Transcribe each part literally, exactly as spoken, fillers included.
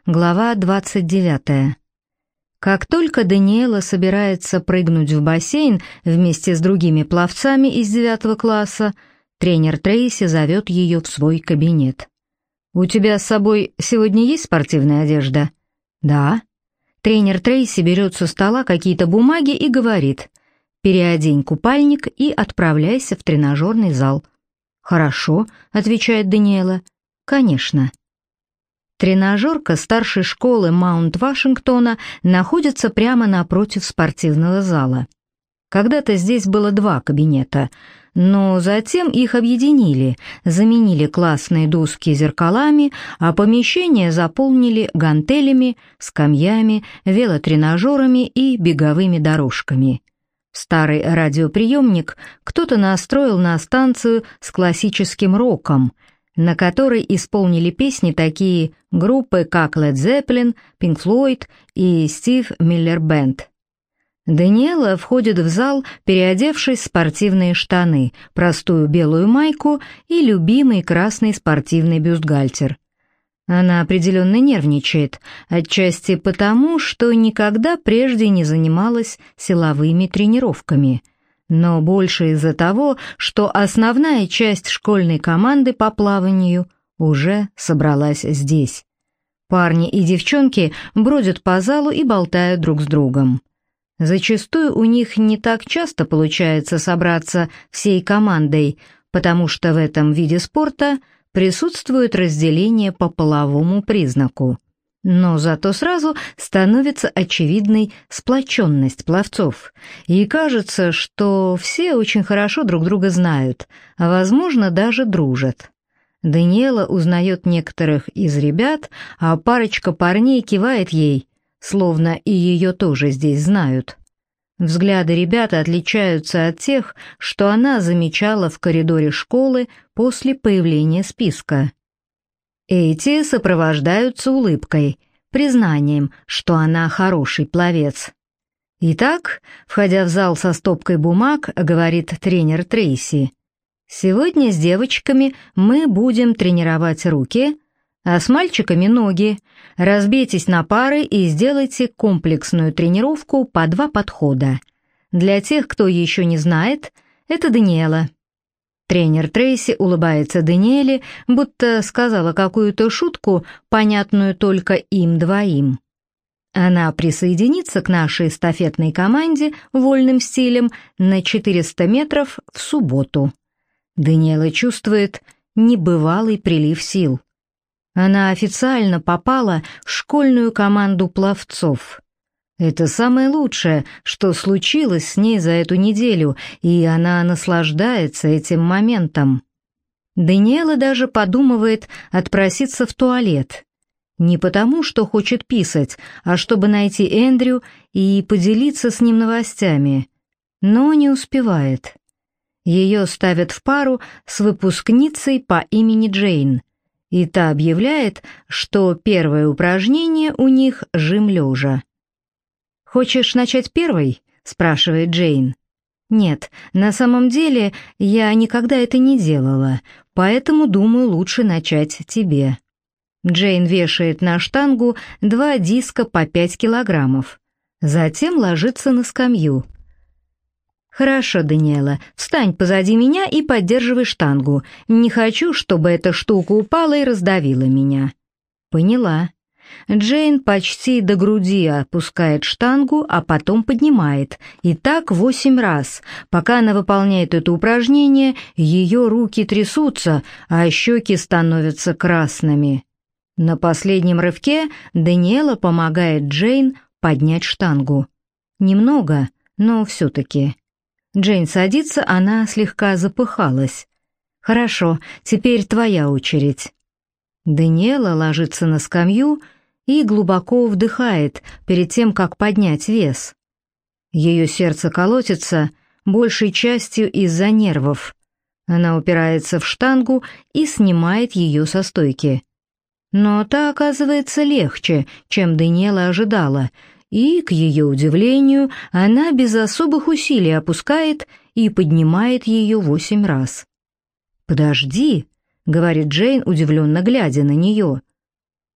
Глава двадцать девятая. Как только Даниэла собирается прыгнуть в бассейн вместе с другими пловцами из девятого класса, тренер Трейси зовет ее в свой кабинет. «У тебя с собой сегодня есть спортивная одежда?» «Да». Тренер Трейси берет со стола какие-то бумаги и говорит: «Переодень купальник и отправляйся в тренажерный зал». «Хорошо», — отвечает Даниэла. «Конечно». Тренажерка старшей школы Маунт-Вашингтона находится прямо напротив спортивного зала. Когда-то здесь было два кабинета, но затем их объединили, заменили классные доски зеркалами, а помещение заполнили гантелями, скамьями, велотренажерами и беговыми дорожками. Старый радиоприемник кто-то настроил на станцию с классическим роком, на которой исполнили песни такие группы, как Led Zeppelin, Pink Floyd и Steve Miller Band. Даниэла входит в зал, переодевшись в спортивные штаны, простую белую майку и любимый красный спортивный бюстгальтер. Она определенно нервничает, отчасти потому, что никогда прежде не занималась силовыми тренировками, но больше из-за того, что основная часть школьной команды по плаванию уже собралась здесь. Парни и девчонки бродят по залу и болтают друг с другом. Зачастую у них не так часто получается собраться всей командой, потому что в этом виде спорта присутствует разделение по половому признаку. Но зато сразу становится очевидной сплоченность пловцов, и кажется, что все очень хорошо друг друга знают, а, возможно, даже дружат. Даниэла узнает некоторых из ребят, а парочка парней кивает ей, словно и ее тоже здесь знают. Взгляды ребят отличаются от тех, что она замечала в коридоре школы после появления списка. Эти сопровождаются улыбкой, признанием, что она хороший пловец. Итак, входя в зал со стопкой бумаг, говорит тренер Трейси: «Сегодня с девочками мы будем тренировать руки, а с мальчиками ноги. Разбейтесь на пары и сделайте комплексную тренировку по два подхода. Для тех, кто еще не знает, это Даниэла». Тренер Трейси улыбается Даниэле, будто сказала какую-то шутку, понятную только им двоим. Она присоединится к нашей эстафетной команде вольным стилем на четыреста метров в субботу. Даниэла чувствует небывалый прилив сил. Она официально попала в школьную команду пловцов. Это самое лучшее, что случилось с ней за эту неделю, и она наслаждается этим моментом. Даниэла даже подумывает отпроситься в туалет. Не потому, что хочет писать, а чтобы найти Эндрю и поделиться с ним новостями. Но не успевает. Ее ставят в пару с выпускницей по имени Джейн, и та объявляет, что первое упражнение у них — жим лежа. «Хочешь начать первой?» — спрашивает Джейн. «Нет, на самом деле я никогда это не делала, поэтому думаю, лучше начать тебе». Джейн вешает на штангу два диска по пять килограммов. Затем ложится на скамью. «Хорошо, Даниэла, встань позади меня и поддерживай штангу. Не хочу, чтобы эта штука упала и раздавила меня». «Поняла». Джейн почти до груди опускает штангу, а потом поднимает. И так восемь раз. Пока она выполняет это упражнение, ее руки трясутся, а щеки становятся красными. На последнем рывке Даниэла помогает Джейн поднять штангу. Немного, но все-таки. Джейн садится, она слегка запыхалась. «Хорошо, теперь твоя очередь». Даниэла ложится на скамью и глубоко вдыхает перед тем, как поднять вес. Ее сердце колотится, большей частью из-за нервов. Она упирается в штангу и снимает ее со стойки. Но та оказывается легче, чем Даниэла ожидала, и, к ее удивлению, она без особых усилий опускает и поднимает ее восемь раз. «Подожди», — говорит Джейн, удивленно глядя на нее.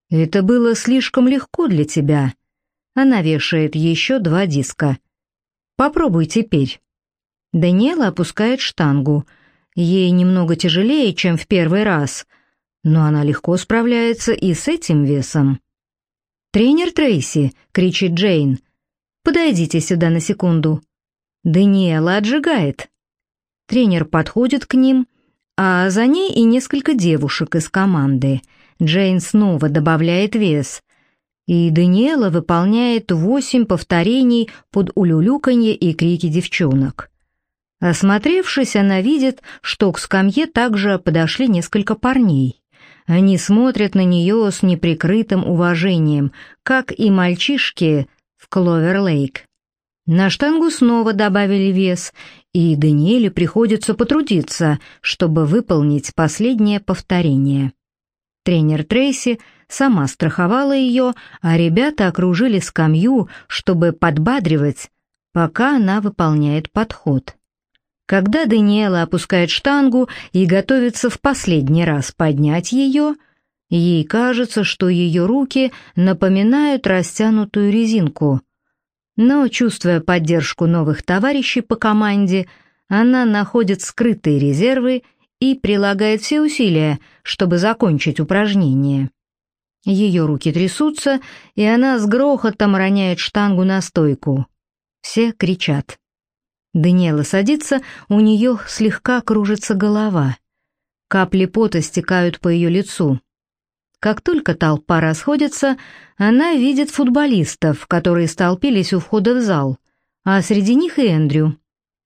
«Это было слишком легко для тебя». Она вешает еще два диска. «Попробуй теперь». Даниэла опускает штангу. Ей немного тяжелее, чем в первый раз, но она легко справляется и с этим весом. «Тренер Трейси!» — кричит Джейн. «Подойдите сюда на секунду». Даниэла отжигает. Тренер подходит к ним, а за ней и несколько девушек из команды. Джейн снова добавляет вес, и Даниэла выполняет восемь повторений под улюлюканье и крики девчонок. Осмотревшись, она видит, что к скамье также подошли несколько парней. Они смотрят на нее с неприкрытым уважением, как и мальчишки в Кловер-Лейк. На штангу снова добавили вес, и Даниэле приходится потрудиться, чтобы выполнить последнее повторение. Тренер Трейси сама страховала ее, а ребята окружили скамью, чтобы подбадривать, пока она выполняет подход. Когда Даниэла опускает штангу и готовится в последний раз поднять ее, ей кажется, что ее руки напоминают растянутую резинку. Но, чувствуя поддержку новых товарищей по команде, она находит скрытые резервы и прилагает все усилия, чтобы закончить упражнение. Ее руки трясутся, и она с грохотом роняет штангу на стойку. Все кричат. Даниэла садится, у нее слегка кружится голова. Капли пота стекают по ее лицу. Как только толпа расходится, она видит футболистов, которые столпились у входа в зал, а среди них и Эндрю.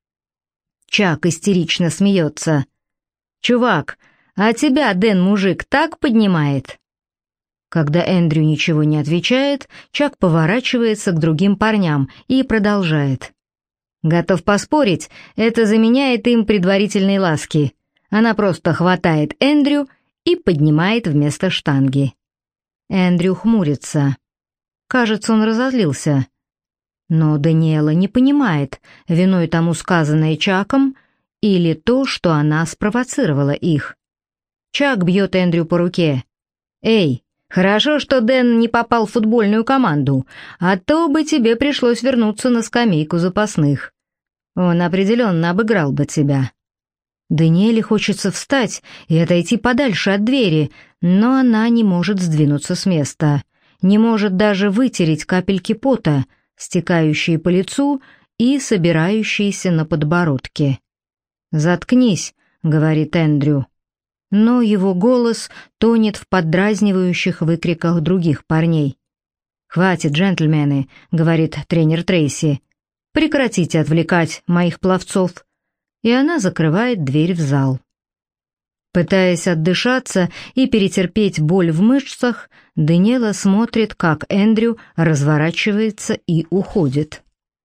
Чак истерично смеется. «Чувак, а тебя Дэн мужик так поднимает?» Когда Эндрю ничего не отвечает, Чак поворачивается к другим парням и продолжает. «Готов поспорить, это заменяет им предварительные ласки. Она просто хватает Эндрю и поднимает вместо штанги». Эндрю хмурится. Кажется, он разозлился. Но Даниэла не понимает, виной тому сказанное Чаком или то, что она спровоцировала их. Чак бьет Эндрю по руке. «Эй, хорошо, что Дэн не попал в футбольную команду, а то бы тебе пришлось вернуться на скамейку запасных. Он определенно обыграл бы тебя». Даниэле хочется встать и отойти подальше от двери, но она не может сдвинуться с места, не может даже вытереть капельки пота, стекающие по лицу и собирающиеся на подбородке. «Заткнись», — говорит Эндрю. Но его голос тонет в поддразнивающих выкриках других парней. «Хватит, джентльмены», — говорит тренер Трейси. «Прекратите отвлекать моих пловцов». И она закрывает дверь в зал. Пытаясь отдышаться и перетерпеть боль в мышцах, Даниэла смотрит, как Эндрю разворачивается и уходит.